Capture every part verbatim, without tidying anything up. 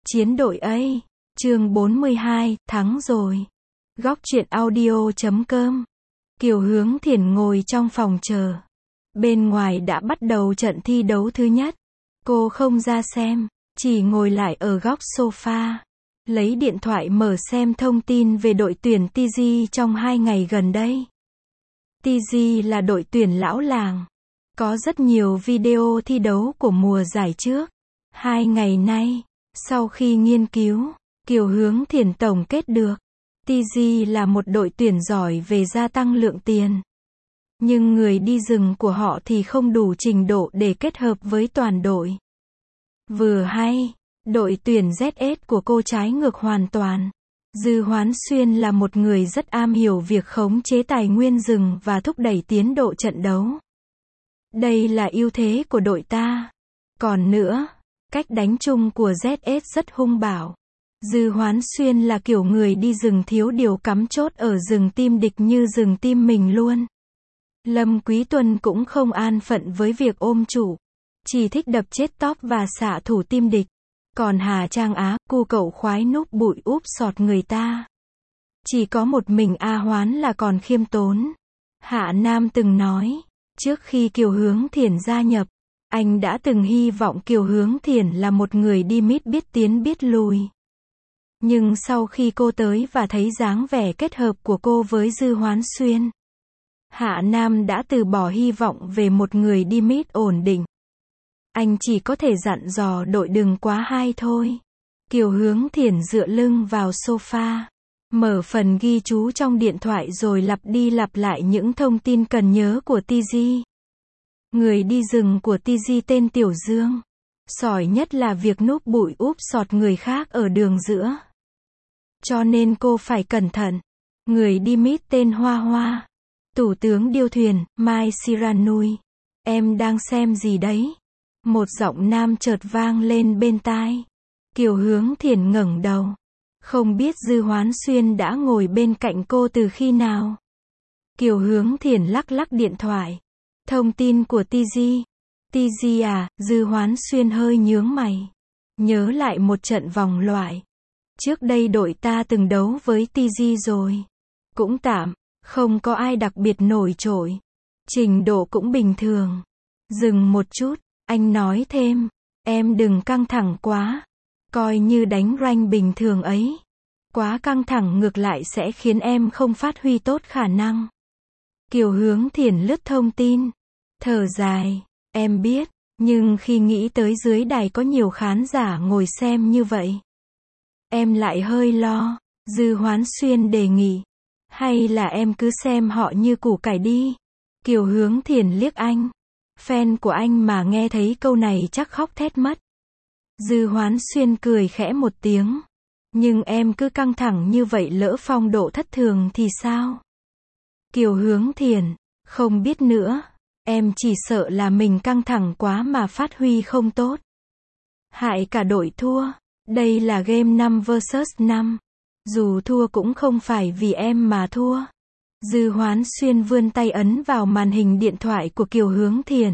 Chiến đội A, chương bốn mươi hai, thắng rồi. Góc truyện audio chấm com. Kiều Hướng Thiển ngồi trong phòng chờ. Bên ngoài đã bắt đầu trận thi đấu thứ nhất. Cô không ra xem, chỉ ngồi lại ở góc sofa. Lấy điện thoại mở xem thông tin về đội tuyển tê giê trong hai ngày gần đây. tê giê là đội tuyển lão làng. Có rất nhiều video thi đấu của mùa giải trước. Hai ngày nay, sau khi nghiên cứu, Kiều Hướng Thiển tổng kết được, tê giê là một đội tuyển giỏi về gia tăng lượng tiền. Nhưng người đi rừng của họ thì không đủ trình độ để kết hợp với toàn đội. Vừa hay, đội tuyển Z S của cô trái ngược hoàn toàn. Dư Hoán Xuyên là một người rất am hiểu việc khống chế tài nguyên rừng và thúc đẩy tiến độ trận đấu. Đây là ưu thế của đội ta. Còn nữa, cách đánh chung của Z S rất hung bạo. Dư Hoán Xuyên là kiểu người đi rừng thiếu điều cắm chốt ở rừng tim địch như rừng tim mình luôn. Lâm Quý Tuân cũng không an phận với việc ôm chủ. Chỉ thích đập chết top và xạ thủ tim địch. Còn Hà Trang Á, cu cậu khoái núp bụi úp sọt người ta. Chỉ có một mình A Hoán là còn khiêm tốn. Hạ Nam từng nói, trước khi Kiều Hướng Thiển gia nhập, anh đã từng hy vọng Kiều Hướng Thiển là một người đi mít biết tiến biết lùi. Nhưng sau khi cô tới và thấy dáng vẻ kết hợp của cô với Dư Hoán Xuyên, Hạ Nam đã từ bỏ hy vọng về một người đi mít ổn định. Anh chỉ có thể dặn dò đội đừng quá hay thôi. Kiều Hướng Thiển dựa lưng vào sofa, mở phần ghi chú trong điện thoại rồi lặp đi lặp lại những thông tin cần nhớ của tê giê. Người đi rừng của tê giê tên Tiểu Dương. Giỏi nhất là việc núp bụi úp sọt người khác ở đường giữa. Cho nên cô phải cẩn thận. Người đi mít tên Hoa Hoa. Thủ tướng điêu thuyền, Mai Siranui. Em đang xem gì đấy? Một giọng nam chợt vang lên bên tai. Kiều Hướng Thiển ngẩng đầu. Không biết Dư Hoán Xuyên đã ngồi bên cạnh cô từ khi nào. Kiều Hướng Thiển lắc lắc điện thoại. Thông tin của tê giê. tê giê à, Dư Hoán Xuyên hơi nhướng mày. Nhớ lại một trận vòng loại. Trước đây đội ta từng đấu với tê giê rồi. Cũng tạm, không có ai đặc biệt nổi trội. Trình độ cũng bình thường. Dừng một chút, anh nói thêm. Em đừng căng thẳng quá. Coi như đánh rank bình thường ấy. Quá căng thẳng ngược lại sẽ khiến em không phát huy tốt khả năng. Kiều Hướng Thiển lướt thông tin. Thở dài. Em biết, nhưng khi nghĩ tới dưới đài có nhiều khán giả ngồi xem như vậy, em lại hơi lo. Dư Hoán Xuyên đề nghị. Hay là em cứ xem họ như củ cải đi. Kiều Hướng Thiển liếc anh. Fan của anh mà nghe thấy câu này chắc khóc thét mất. Dư Hoán Xuyên cười khẽ một tiếng. Nhưng em cứ căng thẳng như vậy lỡ phong độ thất thường thì sao? Kiều Hướng Thiển. Không biết nữa. Em chỉ sợ là mình căng thẳng quá mà phát huy không tốt. Hại cả đội thua. Đây là game năm versus năm. Dù thua cũng không phải vì em mà thua. Dư Hoán Xuyên vươn tay ấn vào màn hình điện thoại của Kiều Hướng Thiển.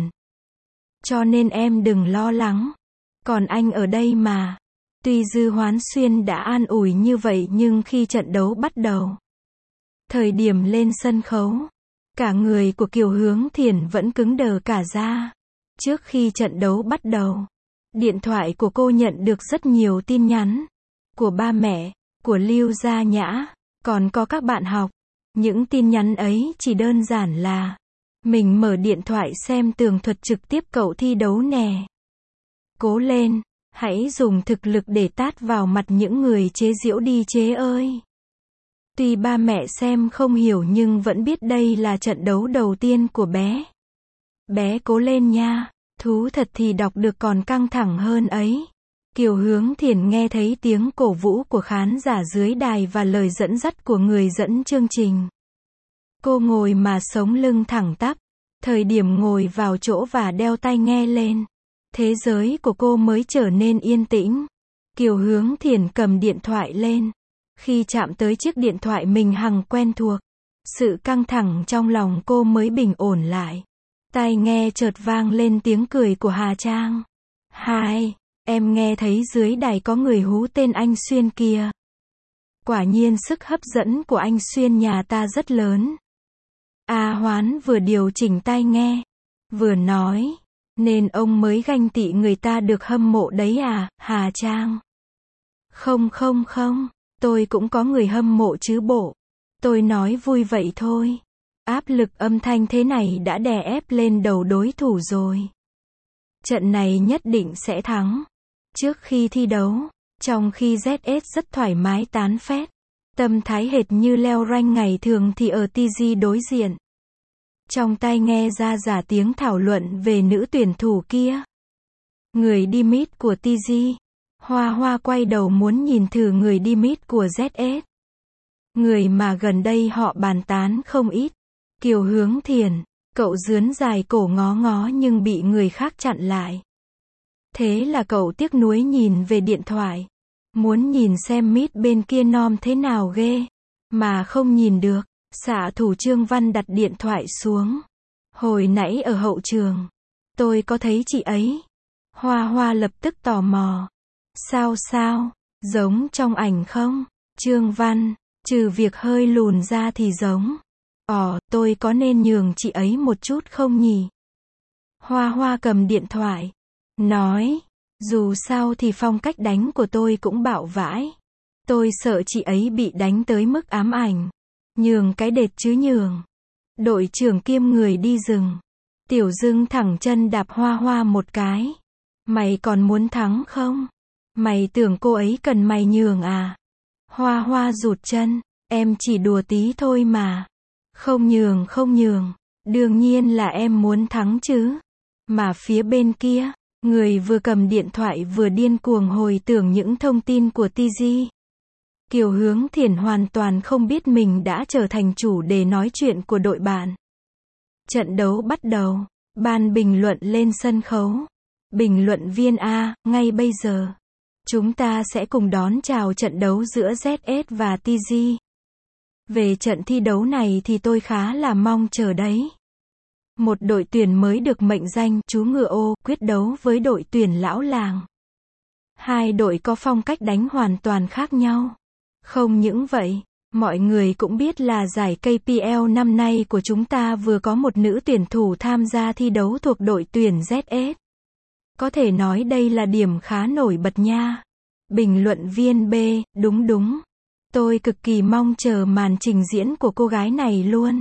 Cho nên em đừng lo lắng. Còn anh ở đây mà. Tuy Dư Hoán Xuyên đã an ủi như vậy nhưng khi trận đấu bắt đầu, thời điểm lên sân khấu, cả người của Kiều Hướng Thiển vẫn cứng đờ cả ra. Trước khi trận đấu bắt đầu, điện thoại của cô nhận được rất nhiều tin nhắn. Của ba mẹ, của Lưu Gia Nhã, còn có các bạn học. Những tin nhắn ấy chỉ đơn giản là: mình mở điện thoại xem tường thuật trực tiếp cậu thi đấu nè. Cố lên, hãy dùng thực lực để tát vào mặt những người chế giễu đi chế ơi. Tuy ba mẹ xem không hiểu nhưng vẫn biết đây là trận đấu đầu tiên của bé. Bé cố lên nha, thú thật thì đọc được còn căng thẳng hơn ấy. Kiều Hướng Thiển nghe thấy tiếng cổ vũ của khán giả dưới đài và lời dẫn dắt của người dẫn chương trình. Cô ngồi mà sống lưng thẳng tắp. Thời điểm ngồi vào chỗ và đeo tai nghe lên, thế giới của cô mới trở nên yên tĩnh. Kiều Hướng Thiển cầm điện thoại lên. Khi chạm tới chiếc điện thoại mình hằng quen thuộc, sự căng thẳng trong lòng cô mới bình ổn lại. Tai nghe chợt vang lên tiếng cười của Hà Trang. Hai. Em nghe thấy dưới đài có người hú tên anh Xuyên kìa. Quả nhiên sức hấp dẫn của anh Xuyên nhà ta rất lớn. A Hoán vừa điều chỉnh tai nghe, vừa nói, nên ông mới ganh tị người ta được hâm mộ đấy à, Hà Trang? Không không không, tôi cũng có người hâm mộ chứ bộ. Tôi nói vui vậy thôi. Áp lực âm thanh thế này đã đè ép lên đầu đối thủ rồi. Trận này nhất định sẽ thắng. Trước khi thi đấu, trong khi Z S rất thoải mái tán phét, tâm thái hệt như leo rank ngày thường thì ở tê giê đối diện. Trong tai nghe ra giả tiếng thảo luận về nữ tuyển thủ kia. Người đi mid của tê giê. Hoa Hoa quay đầu muốn nhìn thử người đi mid của Z S. Người mà gần đây họ bàn tán không ít. Kiều Hướng Thiền. Cậu dướn dài cổ ngó ngó nhưng bị người khác chặn lại. Thế là cậu tiếc nuối nhìn về điện thoại. Muốn nhìn xem mid bên kia nom thế nào ghê. Mà không nhìn được. Xạ thủ Trương Văn đặt điện thoại xuống. Hồi nãy ở hậu trường, tôi có thấy chị ấy. Hoa Hoa lập tức tò mò. Sao sao, giống trong ảnh không? Trương Văn, trừ việc hơi lùn ra thì giống. Ồ, tôi có nên nhường chị ấy một chút không nhỉ? Hoa Hoa cầm điện thoại, nói, dù sao thì phong cách đánh của tôi cũng bạo vãi. Tôi sợ chị ấy bị đánh tới mức ám ảnh. Nhường cái đệt chứ nhường. Đội trưởng kiêm người đi rừng. Tiểu Dưng thẳng chân đạp Hoa Hoa một cái. Mày còn muốn thắng không? Mày tưởng cô ấy cần mày nhường à? Hoa Hoa rụt chân. Em chỉ đùa tí thôi mà. Không nhường không nhường. Đương nhiên là em muốn thắng chứ. Mà phía bên kia, người vừa cầm điện thoại vừa điên cuồng hồi tưởng những thông tin của tê giê. Kiều Hướng Thiền hoàn toàn không biết mình đã trở thành chủ đề nói chuyện của đội bạn. Trận đấu bắt đầu. Ban bình luận lên sân khấu. Bình luận viên A, ngay bây giờ, chúng ta sẽ cùng đón chào trận đấu giữa Z S và tê giê. Về trận thi đấu này thì tôi khá là mong chờ đấy. Một đội tuyển mới được mệnh danh chú ngựa ô quyết đấu với đội tuyển lão làng. Hai đội có phong cách đánh hoàn toàn khác nhau. Không những vậy, mọi người cũng biết là giải K P L năm nay của chúng ta vừa có một nữ tuyển thủ tham gia thi đấu thuộc đội tuyển Z S. Có thể nói đây là điểm khá nổi bật nha. Bình luận viên B, đúng đúng. Tôi cực kỳ mong chờ màn trình diễn của cô gái này luôn.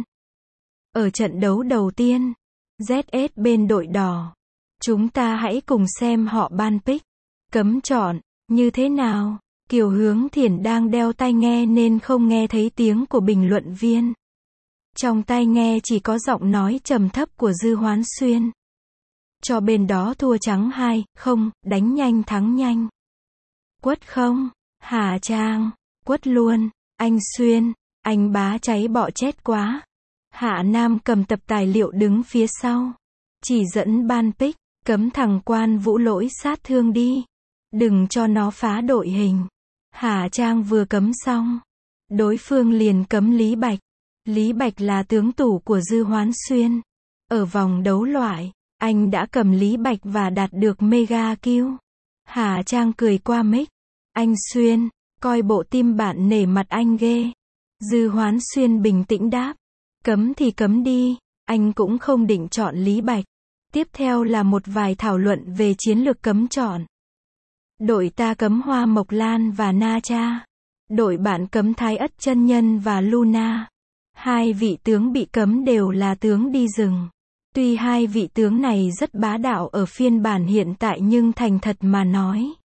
Ở trận đấu đầu tiên, Z S bên đội đỏ. Chúng ta hãy cùng xem họ ban pick, cấm chọn, như thế nào. Kiều Hướng Thiền đang đeo tai nghe nên không nghe thấy tiếng của bình luận viên. Trong tai nghe chỉ có giọng nói trầm thấp của Dư Hoán Xuyên. Cho bên đó thua trắng hai không, đánh nhanh thắng nhanh. Quất không? Hà Trang, quất luôn. Anh Xuyên, anh bá cháy bọ chết quá. Hạ Nam cầm tập tài liệu đứng phía sau. Chỉ dẫn ban pick, cấm thằng Quan Vũ lỗi sát thương đi. Đừng cho nó phá đội hình. Hà Trang vừa cấm xong, đối phương liền cấm Lý Bạch. Lý Bạch là tướng tủ của Dư Hoán Xuyên. Ở vòng đấu loại, anh đã cầm Lý Bạch và đạt được mega kill. Hà Trang cười qua mic. Anh Xuyên, coi bộ tim bạn nể mặt anh ghê. Dư Hoán Xuyên bình tĩnh đáp. Cấm thì cấm đi, anh cũng không định chọn Lý Bạch. Tiếp theo là một vài thảo luận về chiến lược cấm chọn. Đội ta cấm Hoa Mộc Lan và Na Cha. Đội bạn cấm Thái Ất Chân Nhân và Luna. Hai vị tướng bị cấm đều là tướng đi rừng. Tuy hai vị tướng này rất bá đạo ở phiên bản hiện tại nhưng thành thật mà nói,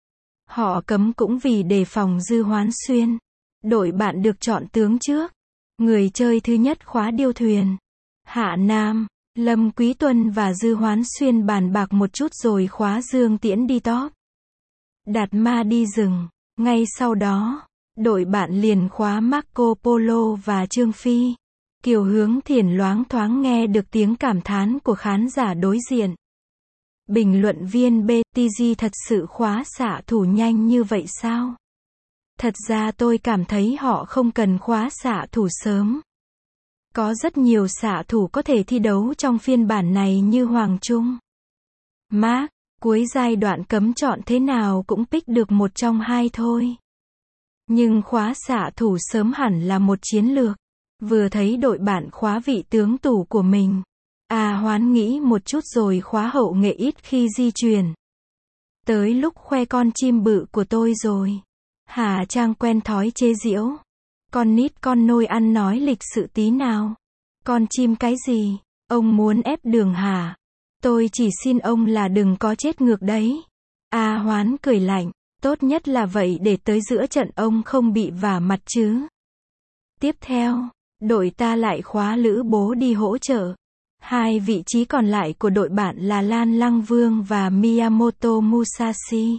họ cấm cũng vì đề phòng Dư Hoán Xuyên. Đội bạn được chọn tướng trước. Người chơi thứ nhất khóa điêu thuyền. Hạ Nam, Lâm Quý Tuân và Dư Hoán Xuyên bàn bạc một chút rồi khóa Dương Tiễn đi top. Đạt Ma đi rừng. Ngay sau đó, đội bạn liền khóa Marco Polo và Trương Phi. Kiều Hướng Thiền loáng thoáng nghe được tiếng cảm thán của khán giả đối diện. Bình luận viên B, tê giê thật sự khóa xạ thủ nhanh như vậy sao? Thật ra tôi cảm thấy họ không cần khóa xạ thủ sớm. Có rất nhiều xạ thủ có thể thi đấu trong phiên bản này như Hoàng Trung, Mark, Cuối giai đoạn cấm chọn thế nào cũng pick được một trong hai thôi. Nhưng khóa xạ thủ sớm hẳn là một chiến lược. Vừa thấy đội bạn khóa vị tướng tủ của mình. À hoán nghĩ một chút rồi khóa hậu nghệ ít khi di chuyển. Tới lúc khoe con chim bự của tôi rồi. Hà Trang quen thói chế giễu. Con nít con nôi ăn nói lịch sự tí nào. Con chim cái gì? Ông muốn ép đường hả? Tôi chỉ xin ông là đừng có chết ngược đấy. A Hoán cười lạnh. Tốt nhất là vậy để tới giữa trận ông không bị vả mặt chứ. Tiếp theo, đội ta lại khóa Lữ Bố đi hỗ trợ. Hai vị trí còn lại của đội bạn là Lan Lăng Vương và Miyamoto Musashi.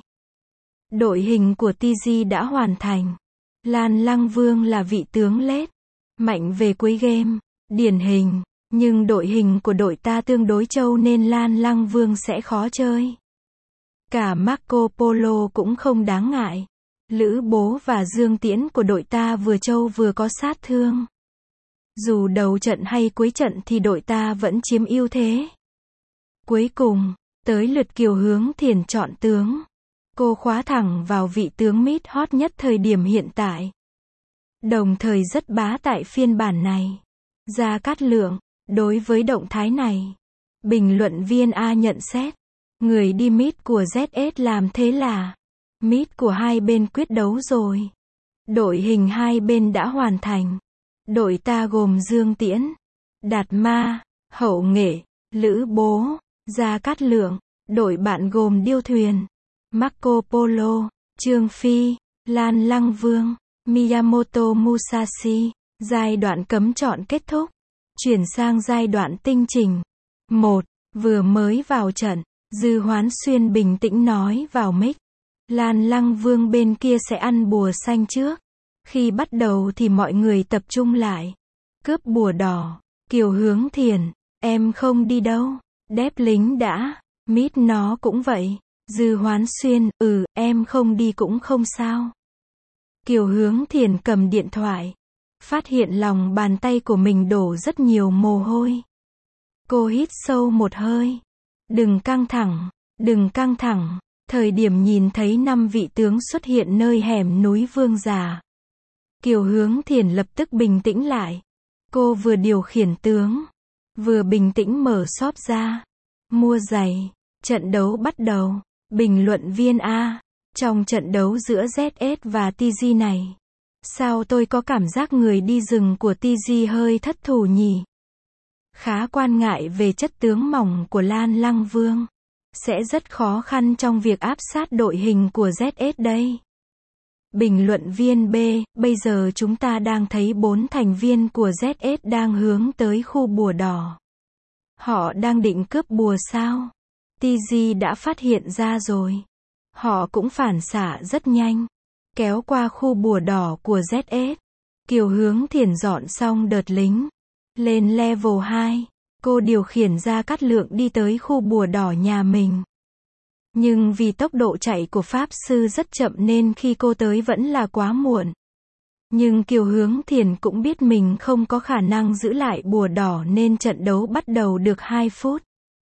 Đội hình của tê giê đã hoàn thành. Lan Lăng Vương là vị tướng lết, mạnh về cuối game, điển hình, nhưng đội hình của đội ta tương đối trâu nên Lan Lăng Vương sẽ khó chơi. Cả Marco Polo cũng không đáng ngại. Lữ Bố và Dương Tiễn của đội ta vừa trâu vừa có sát thương. Dù đầu trận hay cuối trận thì đội ta vẫn chiếm ưu thế. Cuối cùng, tới lượt Kiều Hướng Thiền chọn tướng. Cô khóa thẳng vào vị tướng mid hot nhất thời điểm hiện tại. Đồng thời rất bá tại phiên bản này. Gia Cát Lượng, đối với động thái này, bình luận viên A nhận xét. Người đi mid của Z S làm thế là mid của hai bên quyết đấu rồi. Đội hình hai bên đã hoàn thành. Đội ta gồm Dương Tiễn, Đạt Ma, Hậu Nghệ, Lữ Bố, Gia Cát Lượng. Đội bạn gồm Điêu Thuyền, Marco Polo, Trương Phi, Lan Lăng Vương, Miyamoto Musashi. Giai đoạn cấm chọn kết thúc. Chuyển sang giai đoạn tinh chỉnh. một. Vừa mới vào trận, Dư Hoán Xuyên bình tĩnh nói vào mic. Lan Lăng Vương bên kia sẽ ăn bùa xanh trước. Khi bắt đầu thì mọi người tập trung lại. Cướp bùa đỏ. Kiều Hướng Thiền, em không đi đâu. Đép lính đã. Mít nó cũng vậy. Dư Hoán Xuyên, ừ, em không đi cũng không sao. Kiều Hướng Thiền cầm điện thoại. Phát hiện lòng bàn tay của mình đổ rất nhiều mồ hôi. Cô hít sâu một hơi. Đừng căng thẳng, đừng căng thẳng. Thời điểm nhìn thấy năm vị tướng xuất hiện nơi hẻm núi Vương Giả. Kiều Hướng Thiền lập tức bình tĩnh lại. Cô vừa điều khiển tướng, vừa bình tĩnh mở shop ra. Mua giày. Trận đấu bắt đầu. Bình luận viên A. Trong trận đấu giữa Z S và tê giê này, sao tôi có cảm giác người đi rừng của tê giê hơi thất thủ nhỉ? Khá quan ngại về chất tướng mỏng của Lan Lăng Vương. Sẽ rất khó khăn trong việc áp sát đội hình của Z S đây. Bình luận viên B. Bây giờ chúng ta đang thấy bốn thành viên của Z S đang hướng tới khu bùa đỏ. Họ đang định cướp bùa sao? tê giê đã phát hiện ra rồi. Họ cũng phản xạ rất nhanh. Kéo qua khu bùa đỏ của Z S. Kiều Hướng Thiền dọn xong đợt lính. Lên level hai. Cô điều khiển Gia Cát Lượng đi tới khu bùa đỏ nhà mình. Nhưng vì tốc độ chạy của Pháp Sư rất chậm nên khi cô tới vẫn là quá muộn. Nhưng Kiều Hướng Thiền cũng biết mình không có khả năng giữ lại bùa đỏ nên trận đấu bắt đầu được hai phút.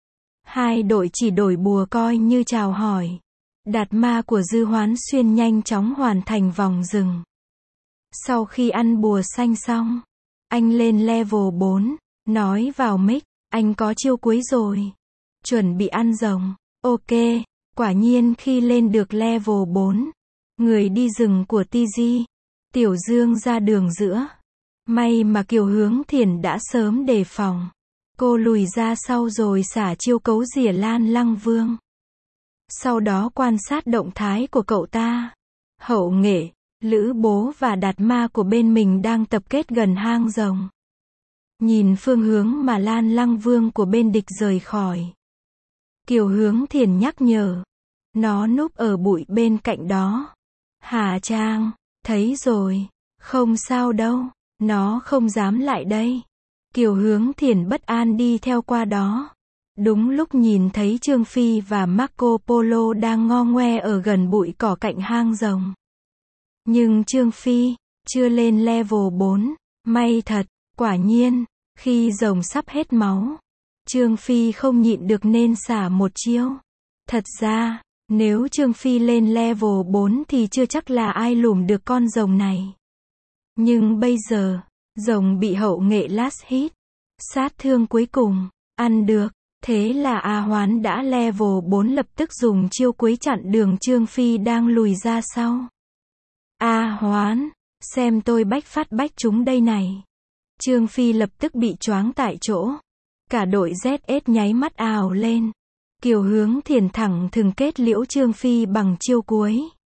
Hai đội chỉ đổi bùa coi như chào hỏi. Đạt Ma của Dư Hoán Xuyên nhanh chóng hoàn thành vòng rừng. Sau khi ăn bùa xanh xong, anh lên level bốn, nói vào mic, anh có chiêu cuối rồi. Chuẩn bị ăn rồng. Ok, quả nhiên khi lên được level bốn, người đi rừng của tê giê, Tiểu Dương ra đường giữa. May mà Kiều Hướng Thiền đã sớm đề phòng. Cô lùi ra sau rồi xả chiêu cấu rỉa Lan Lăng Vương. Sau đó quan sát động thái của cậu ta. Hậu Nghệ, Lữ Bố và Đạt Ma của bên mình đang tập kết gần hang rồng. Nhìn phương hướng mà Lan Lăng Vương của bên địch rời khỏi. Kiều Hướng Thiền nhắc nhở. Nó núp ở bụi bên cạnh đó. Hà Trang, thấy rồi. Không sao đâu. Nó không dám lại đây. Kiều Hướng Thiền bất an đi theo qua đó. Đúng lúc nhìn thấy Trương Phi và Marco Polo đang ngo ngoe ở gần bụi cỏ cạnh hang rồng. Nhưng Trương Phi chưa lên level bốn. May thật, quả nhiên, khi rồng sắp hết máu, Trương Phi không nhịn được nên xả một chiêu. Thật ra, nếu Trương Phi lên level bốn thì chưa chắc là ai lùm được con rồng này. Nhưng bây giờ, rồng bị hậu nghệ last hit, sát thương cuối cùng, ăn được. Thế là A Hoán đã level bốn lập tức dùng chiêu cuối chặn đường Trương Phi đang lùi ra sau. A Hoán, xem tôi bách phát bách chúng đây này. Trương Phi lập tức bị choáng tại chỗ. Cả đội Z S nháy mắt ào lên. Kiều Hướng Thiền thẳng thừng kết liễu Trương Phi bằng chiêu cuối.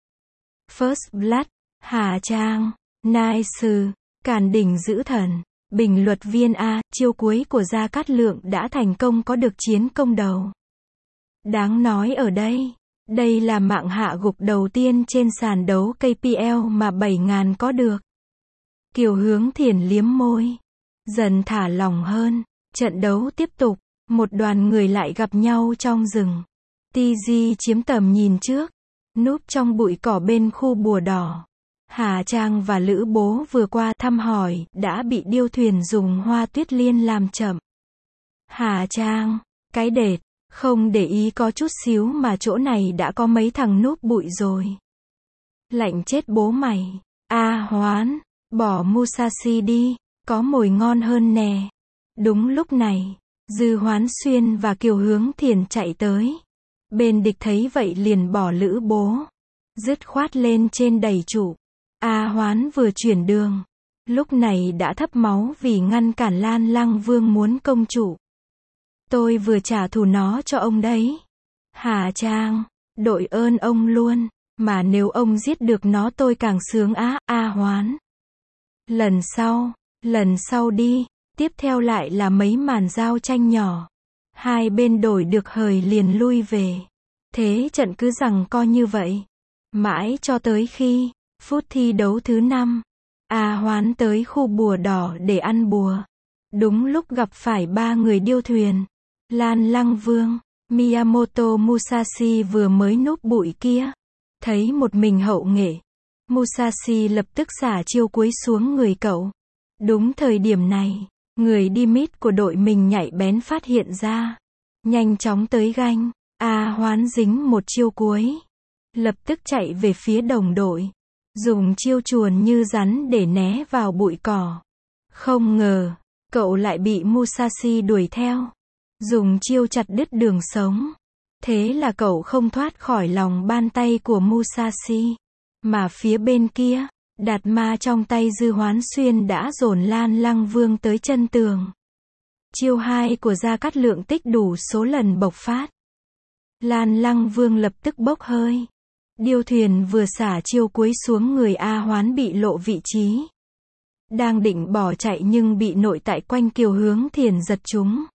First Blood, Hà Trang, Nice, Càn Đỉnh Giữ Thần, bình luật viên A, chiêu cuối của Gia Cát Lượng đã thành công có được chiến công đầu. Đáng nói ở đây, đây là mạng hạ gục đầu tiên trên sàn đấu K P L mà bảy ngàn có được. Kiều Hướng Thiền liếm môi, dần thả lỏng hơn, trận đấu tiếp tục, một đoàn người lại gặp nhau trong rừng. Ti Di chiếm tầm nhìn trước, núp trong bụi cỏ bên khu bùa đỏ. Hà Trang và Lữ Bố vừa qua thăm hỏi, đã bị điêu thuyền dùng hoa tuyết liên làm chậm. Hà Trang, cái đệt, không để ý có chút xíu mà chỗ này đã có mấy thằng núp bụi rồi. Lạnh chết bố mày. A Hoán, bỏ Musashi đi, có mồi ngon hơn nè. Đúng lúc này, Dư Hoán Xuyên và Kiều Hướng Thiền chạy tới. Bên địch thấy vậy liền bỏ Lữ Bố, dứt khoát lên trên đẩy trụ. A Hoán vừa chuyển đường, lúc này đã thấp máu vì ngăn cản Lan Lăng Vương muốn công chủ. Tôi vừa trả thù nó cho ông đấy. Hà Trang, đội ơn ông luôn, mà nếu ông giết được nó tôi càng sướng á. A Hoán, lần sau, lần sau đi. Tiếp theo lại là mấy màn giao tranh nhỏ. Hai bên đổi được hời liền lui về. Thế trận cứ rằng co như vậy. Mãi cho tới khi, phút thi đấu thứ năm, A Hoán tới khu bùa đỏ để ăn bùa. Đúng lúc gặp phải ba người điêu thuyền. Lan Lăng Vương, Miyamoto Musashi vừa mới núp bụi kia. Thấy một mình hậu nghệ. Musashi lập tức xả chiêu cuối xuống người cậu. Đúng thời điểm này, người đi mid của đội mình nhạy bén phát hiện ra. Nhanh chóng tới ganh. A Hoán dính một chiêu cuối. Lập tức chạy về phía đồng đội. Dùng chiêu chuồn như rắn để né vào bụi cỏ. Không ngờ, cậu lại bị Musashi đuổi theo. Dùng chiêu chặt đứt đường sống. Thế là cậu không thoát khỏi lòng bàn tay của Musashi. Mà phía bên kia, Đạt Ma trong tay Dư Hoán Xuyên đã dồn Lan Lăng Vương tới chân tường. Chiêu hai của Gia Cát Lượng tích đủ số lần bộc phát. Lan Lăng Vương lập tức bốc hơi. Điêu thuyền vừa xả chiêu cuối xuống người A Hoán bị lộ vị trí. Đang định bỏ chạy nhưng bị nội tại quanh Kiều Hướng Thiền giật trúng.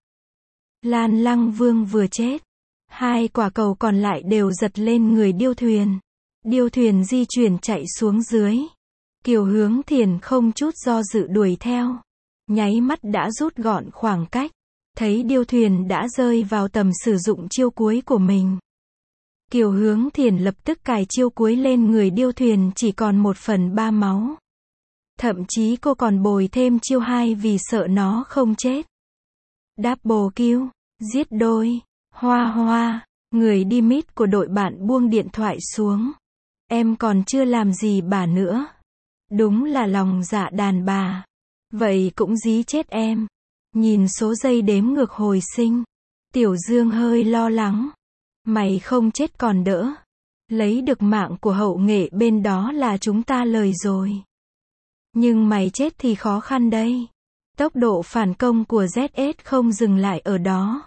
Lan Lăng Vương vừa chết. Hai quả cầu còn lại đều giật lên người điêu thuyền. Điêu thuyền di chuyển chạy xuống dưới. Kiều Hướng Thiền không chút do dự đuổi theo. Nháy mắt đã rút gọn khoảng cách. Thấy điêu thuyền đã rơi vào tầm sử dụng chiêu cuối của mình. Kiều Hướng Thiền lập tức cài chiêu cuối lên người điêu thuyền chỉ còn một phần ba máu. Thậm chí cô còn bồi thêm chiêu hai vì sợ nó không chết. Double kill, giết đôi. Hoa Hoa, người đi mid của đội bạn buông điện thoại xuống. Em còn chưa làm gì bà nữa. Đúng là lòng dạ đàn bà. Vậy cũng dí chết em. Nhìn số giây đếm ngược hồi sinh. Tiểu Dương hơi lo lắng. Mày không chết còn đỡ. Lấy được mạng của hậu nghệ bên đó là chúng ta lời rồi. Nhưng mày chết thì khó khăn đây. Tốc độ phản công của Z S không dừng lại ở đó.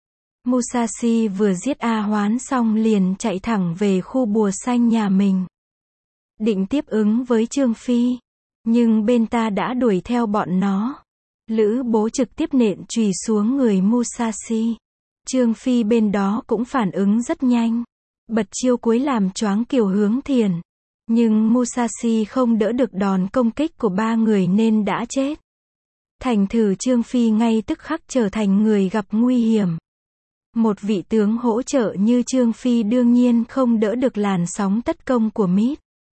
Musashi vừa giết A Hoán xong liền chạy thẳng về khu bùa xanh nhà mình. Định tiếp ứng với Trương Phi. Nhưng bên ta đã đuổi theo bọn nó. Lữ Bố trực tiếp nện chùy xuống người Musashi. Trương Phi bên đó cũng phản ứng rất nhanh. Bật chiêu cuối làm choáng Kiều Hướng Thiền. Nhưng Musashi không đỡ được đòn công kích của ba người nên đã chết. Thành thử Trương Phi ngay tức khắc trở thành người gặp nguy hiểm. Một vị tướng hỗ trợ như Trương Phi đương nhiên không đỡ được làn sóng tấn công của mid,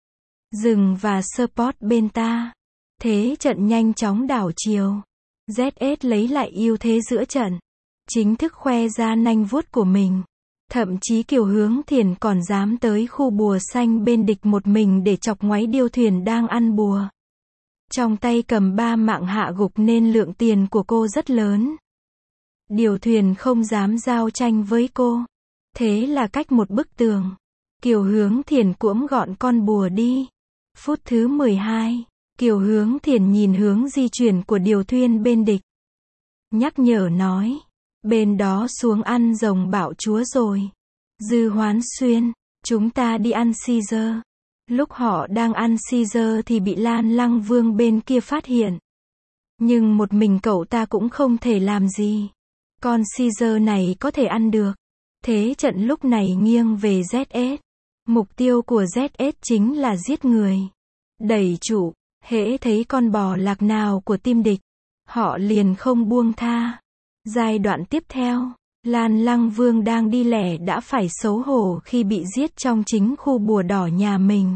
rừng và support bên ta. Thế trận nhanh chóng đảo chiều. Z S lấy lại ưu thế giữa trận. Chính thức khoe ra nanh vuốt của mình. Thậm chí Kiều Hướng Thiền còn dám tới khu bùa xanh bên địch một mình để chọc ngoáy điêu thuyền đang ăn bùa. Trong tay cầm ba mạng hạ gục nên lượng tiền của cô rất lớn. Điêu thuyền không dám giao tranh với cô. Thế là cách một bức tường, Kiều Hướng Thiền cuỗm gọn con bùa đi. Phút thứ mười hai, Kiều Hướng Thiền nhìn hướng di chuyển của điêu thuyền bên địch. Nhắc nhở nói, bên đó xuống ăn rồng bạo chúa rồi. Dư Hoán Xuyên, chúng ta đi ăn Caesar. Lúc họ đang ăn Caesar thì bị Lan Lăng Vương bên kia phát hiện. Nhưng một mình cậu ta cũng không thể làm gì. Con Caesar này có thể ăn được. Thế trận lúc này nghiêng về Z S. Mục tiêu của Z S chính là giết người. Đẩy trụ, hễ thấy con bò lạc nào của team địch, họ liền không buông tha. Giai đoạn tiếp theo, Lan Lăng Vương đang đi lẻ đã phải xấu hổ khi bị giết trong chính khu bùa đỏ nhà mình.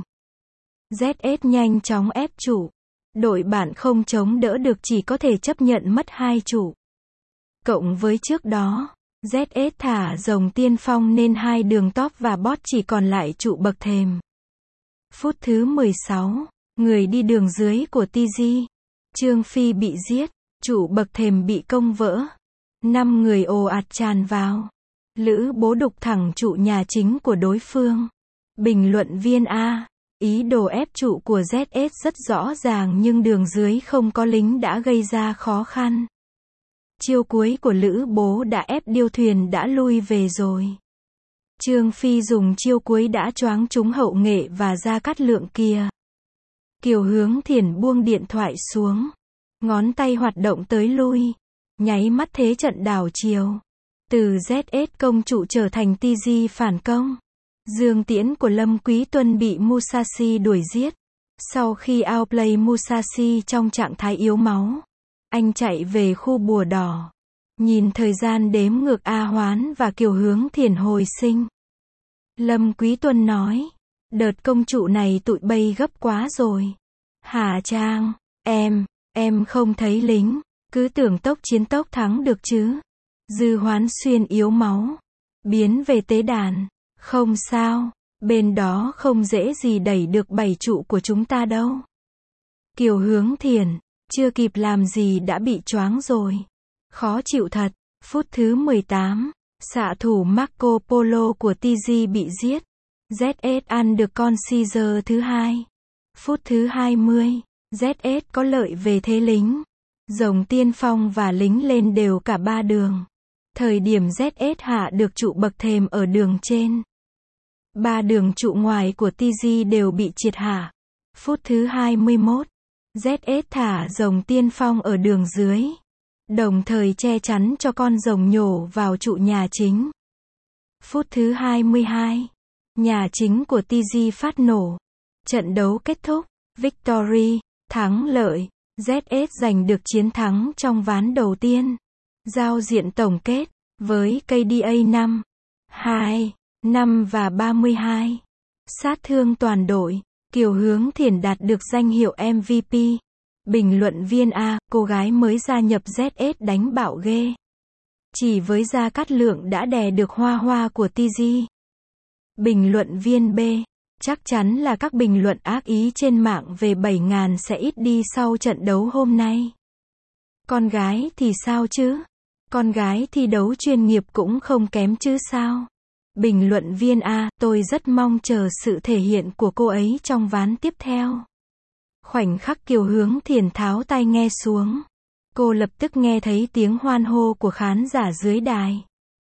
Z S nhanh chóng ép trụ. Đội bạn không chống đỡ được chỉ có thể chấp nhận mất hai trụ. Cộng với trước đó, Z S thả rồng tiên phong nên hai đường top và bot chỉ còn lại trụ bậc thềm. Phút thứ mười sáu, người đi đường dưới của tê giê. Trương Phi bị giết, trụ bậc thềm bị công vỡ. Năm người ồ ạt tràn vào. Lữ Bố đục thẳng trụ nhà chính của đối phương. Bình luận viên A. Ý đồ ép trụ của Z S rất rõ ràng nhưng đường dưới không có lính đã gây ra khó khăn. Chiêu cuối của Lữ Bố đã ép điêu thuyền đã lui về rồi. Trương Phi dùng chiêu cuối đã choáng trúng Hậu Nghệ và Gia Cát Lượng kia. Kiều Hướng Thiền buông điện thoại xuống. Ngón tay hoạt động tới lui. Nháy mắt thế trận đảo chiều. Từ Z S công trụ trở thành tê giê phản công. Dương tiễn của Lâm Quý Tuân bị Musashi đuổi giết. Sau khi outplay Musashi trong trạng thái yếu máu, anh chạy về khu bùa đỏ. Nhìn thời gian đếm ngược A Hoán và Kiều Hướng Thiền hồi sinh. Lâm Quý Tuân nói, đợt công trụ này tụi bay gấp quá rồi. Hà Trang, em, em không thấy lính, cứ tưởng tốc chiến tốc thắng được chứ. Dư Hoán Xuyên yếu máu, biến về tế đàn. Không sao, bên đó không dễ gì đẩy được bảy trụ của chúng ta đâu. Kiều Hướng Thiền, chưa kịp làm gì đã bị choáng rồi. Khó chịu thật. Phút thứ mười tám, xạ thủ Marco Polo của tê giê bị giết. Z S ăn được con Caesar thứ hai. Phút thứ hai mươi, Z S có lợi về thế lính. Rồng tiên phong và lính lên đều cả ba đường. Thời điểm Z S hạ được trụ bậc thềm ở đường trên. Ba đường trụ ngoài của tê giê đều bị triệt hạ. Phút thứ hai mươi mốt, Z S thả rồng tiên phong ở đường dưới. Đồng thời che chắn cho con rồng nhổ vào trụ nhà chính. Phút thứ hai mươi hai, nhà chính của tê giê phát nổ. Trận đấu kết thúc. Victory, thắng lợi. Z S giành được chiến thắng trong ván đầu tiên. Giao diện tổng kết, với ca đê a năm, hai, năm và ba mươi hai. Sát thương toàn đội, Kiều Hướng Thiền đạt được danh hiệu em vê pê. Bình luận viên A, cô gái mới gia nhập Z S đánh bạo ghê. Chỉ với Gia Cát Lượng đã đè được Hoa Hoa của tê giê. Bình luận viên B, chắc chắn là các bình luận ác ý trên mạng về bảy ngàn sẽ ít đi sau trận đấu hôm nay. Con gái thì sao chứ? Con gái thi đấu chuyên nghiệp cũng không kém chứ sao? Bình luận viên A, tôi rất mong chờ sự thể hiện của cô ấy trong ván tiếp theo. Khoảnh khắc Kiều Hướng Thiền tháo tai nghe xuống. Cô lập tức nghe thấy tiếng hoan hô của khán giả dưới đài.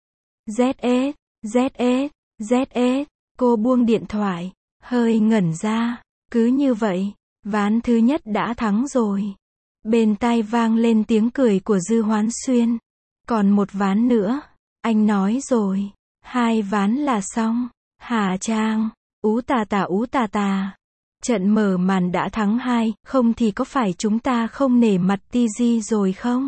Z S, Z S, Z S, cô buông điện thoại, hơi ngẩn ra. Cứ như vậy, ván thứ nhất đã thắng rồi. Bên tai vang lên tiếng cười của Dư Hoán Xuyên. Còn một ván nữa, anh nói rồi. Hai ván là xong. Hà Trang, ú tà tà ú tà tà. Trận mở màn đã thắng hai, không thì có phải chúng ta không nể mặt tê giê rồi không?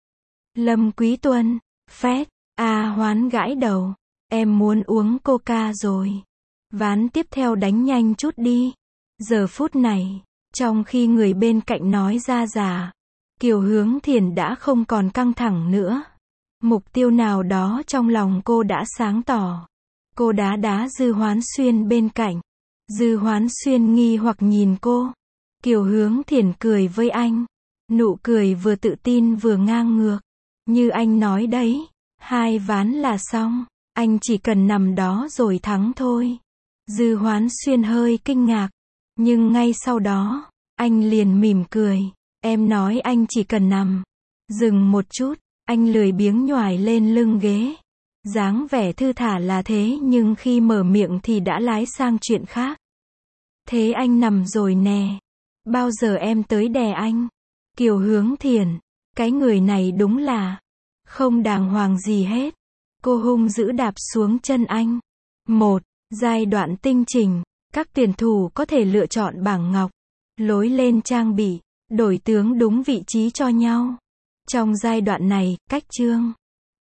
Lâm Quý Tuân, phét, A Hoán gãi đầu. Em muốn uống coca rồi. Ván tiếp theo đánh nhanh chút đi. Giờ phút này, trong khi người bên cạnh nói ra giả, Kiều Hướng Thiền đã không còn căng thẳng nữa. Mục tiêu nào đó trong lòng cô đã sáng tỏ. Cô đá đá Dư Hoán Xuyên bên cạnh. Dư Hoán Xuyên nghi hoặc nhìn cô. Kiều Hướng Thiển cười với anh. Nụ cười vừa tự tin vừa ngang ngược. Như anh nói đấy, hai ván là xong, anh chỉ cần nằm đó rồi thắng thôi. Dư Hoán Xuyên hơi kinh ngạc, nhưng ngay sau đó, anh liền mỉm cười. Em nói anh chỉ cần nằm. Dừng một chút, anh lười biếng nhoài lên lưng ghế. Dáng vẻ thư thả là thế nhưng khi mở miệng thì đã lái sang chuyện khác. Thế anh nằm rồi nè. Bao giờ em tới đè anh? Kiều Hướng Thiển, cái người này đúng là không đàng hoàng gì hết. Cô hung dữ đạp xuống chân anh. Một, giai đoạn tinh chỉnh, các tuyển thủ có thể lựa chọn bảng ngọc, lối lên trang bị, đổi tướng đúng vị trí cho nhau. Trong giai đoạn này, cách chương